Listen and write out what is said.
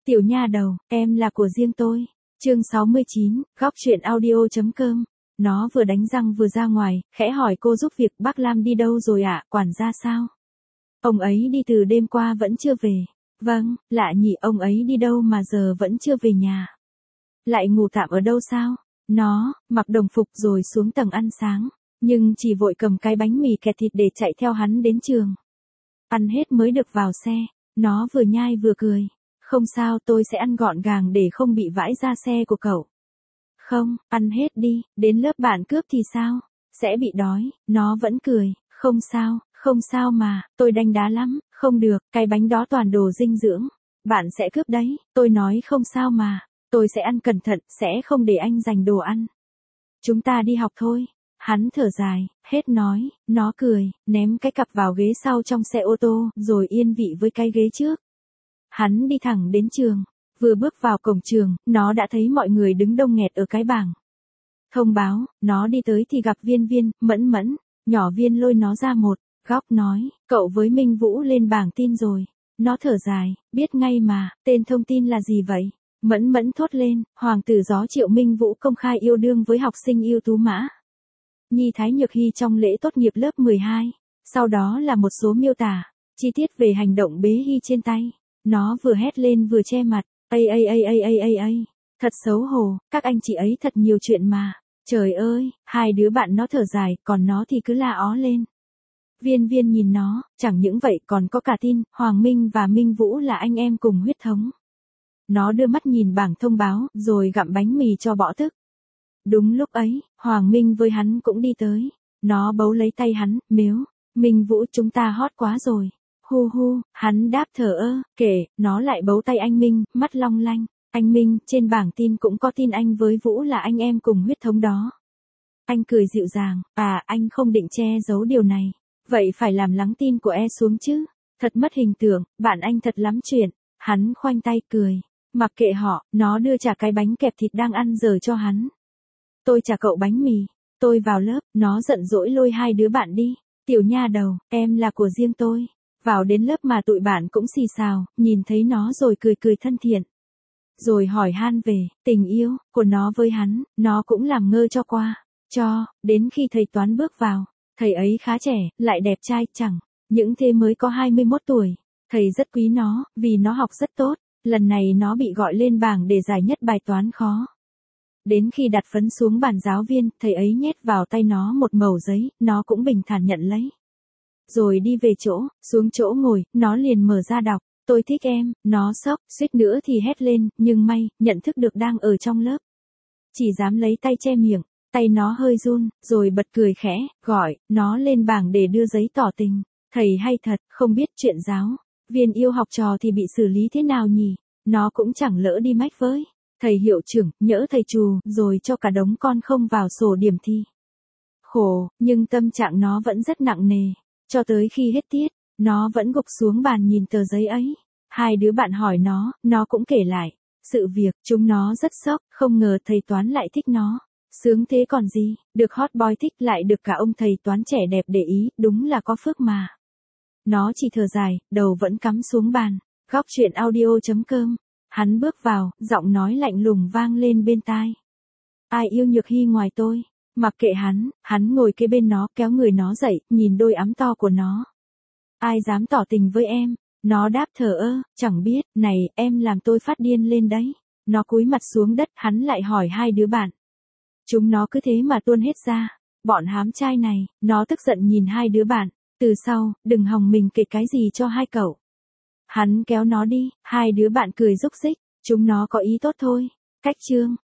Tiểu nha đầu, em là của riêng tôi. Chương 69, góc truyện audio.com. Nó vừa đánh răng vừa ra ngoài, khẽ hỏi cô giúp việc. Bác Lam đi đâu rồi ạ, quản gia sao? Ông ấy đi từ đêm qua vẫn chưa về. Vâng, lạ nhỉ, ông ấy đi đâu mà giờ vẫn chưa về nhà? Lại ngủ tạm ở đâu sao? Nó mặc đồng phục rồi xuống tầng ăn sáng, nhưng chỉ vội cầm cái bánh mì kẹt thịt để chạy theo hắn đến trường. Ăn hết mới được vào xe. Nó vừa nhai vừa cười. Không sao, tôi sẽ ăn gọn gàng để không bị vãi ra xe của cậu. Không, ăn hết đi, đến lớp bạn cướp thì sao? Sẽ bị đói. Nó vẫn cười. Không sao mà, tôi đanh đá lắm. Không được, cái bánh đó toàn đồ dinh dưỡng. Bạn sẽ cướp đấy. Tôi nói không sao mà. Tôi sẽ ăn cẩn thận, sẽ không để anh giành đồ ăn. Chúng ta đi học thôi. Hắn thở dài, hết nói. Nó cười, ném cái cặp vào ghế sau trong xe ô tô, rồi yên vị với cái ghế trước. Hắn đi thẳng đến trường. Vừa bước vào cổng trường, nó đã thấy mọi người đứng đông nghẹt ở cái bảng thông báo. Nó đi tới thì gặp Viên, Mẫn. Nhỏ Viên lôi nó ra một góc nói, cậu với Minh Vũ lên bảng tin rồi. Nó thở dài, biết ngay mà, tên thông tin là gì vậy? Mẫn thốt lên, hoàng tử gió Triệu Minh Vũ công khai yêu đương với học sinh ưu tú Mã Nhi Thái Nhược Hy trong lễ tốt nghiệp lớp 12. Sau đó là một số miêu tả chi tiết về hành động bế Hy trên tay. Nó vừa hét lên vừa che mặt. Ây, thật xấu hổ, các anh chị ấy thật nhiều chuyện mà. Trời ơi, hai đứa bạn nó thở dài, còn nó thì cứ la ó lên. Viên nhìn nó, chẳng những vậy còn có cả tin, Hoàng Minh và Minh Vũ là anh em cùng huyết thống. Nó đưa mắt nhìn bảng thông báo, rồi gặm bánh mì cho bỏ tức. Đúng lúc ấy, Hoàng Minh với hắn cũng đi tới. Nó bấu lấy tay hắn, mếu, Minh Vũ chúng ta hot quá rồi. Hu, hắn đáp thờ ơ, kể, nó lại bấu tay anh Minh, mắt long lanh. Anh Minh, trên bảng tin cũng có tin anh với Vũ là anh em cùng huyết thống đó. Anh cười dịu dàng, anh không định che giấu điều này. Vậy phải làm lắng tin của xuống chứ. Thật mất hình tượng, bạn anh thật lắm chuyện. Hắn khoanh tay cười. Mặc kệ họ, nó đưa trả cái bánh kẹp thịt đang ăn dở cho hắn. Tôi trả cậu bánh mì. Tôi vào lớp, nó giận dỗi lôi hai đứa bạn đi. Tiểu nha đầu, em là của riêng tôi. Vào đến lớp mà tụi bạn cũng xì xào, nhìn thấy nó rồi cười thân thiện. Rồi hỏi han về tình yêu của nó với hắn, nó cũng làm ngơ cho qua. Đến khi thầy toán bước vào, thầy ấy khá trẻ, lại đẹp trai, chẳng những thế mới có 21 tuổi. Thầy rất quý nó, vì nó học rất tốt. Lần này nó bị gọi lên bảng để giải nhất bài toán khó. Đến khi đặt phấn xuống bàn giáo viên, thầy ấy nhét vào tay nó một mẩu giấy, nó cũng bình thản nhận lấy. Rồi đi về xuống chỗ ngồi, nó liền mở ra đọc. Tôi thích em. Nó sốc, suýt nữa thì hét lên, nhưng may, nhận thức được đang ở trong lớp. Chỉ dám lấy tay che miệng, tay nó hơi run, rồi bật cười khẽ, gọi nó lên bảng để đưa giấy tỏ tình. Thầy hay thật, không biết chuyện giáo. Viên yêu học trò thì bị xử lý thế nào nhỉ? Nó cũng chẳng lỡ đi mách với thầy hiệu trưởng, nhỡ thầy trù, rồi cho cả đống con không vào sổ điểm thi. Khổ, nhưng tâm trạng nó vẫn rất nặng nề. Cho tới khi hết tiết, nó vẫn gục xuống bàn nhìn tờ giấy ấy. Hai đứa bạn hỏi nó cũng kể lại sự việc. Chúng nó rất sốc, không ngờ thầy toán lại thích nó. Sướng thế còn gì, được hot boy thích lại được cả ông thầy toán trẻ đẹp để ý, đúng là có phước mà. Nó chỉ thở dài, đầu vẫn cắm xuống bàn. Góc truyện audio.com. Hắn bước vào, giọng nói lạnh lùng vang lên bên tai. Ai yêu Nhược Hy ngoài tôi? Mặc kệ hắn ngồi kế bên nó, kéo người nó dậy, nhìn đôi ắm to của nó. Ai dám tỏ tình với em? Nó đáp thờ ơ, chẳng biết, này, em làm tôi phát điên lên đấy. Nó cúi mặt xuống đất, hắn lại hỏi hai đứa bạn. Chúng nó cứ thế mà tuôn hết ra. Bọn hám trai này, nó tức giận nhìn hai đứa bạn. Từ sau, đừng hòng mình kể cái gì cho hai cậu. Hắn kéo nó đi, hai đứa bạn cười rúc rích. Chúng nó có ý tốt thôi. Cách chương.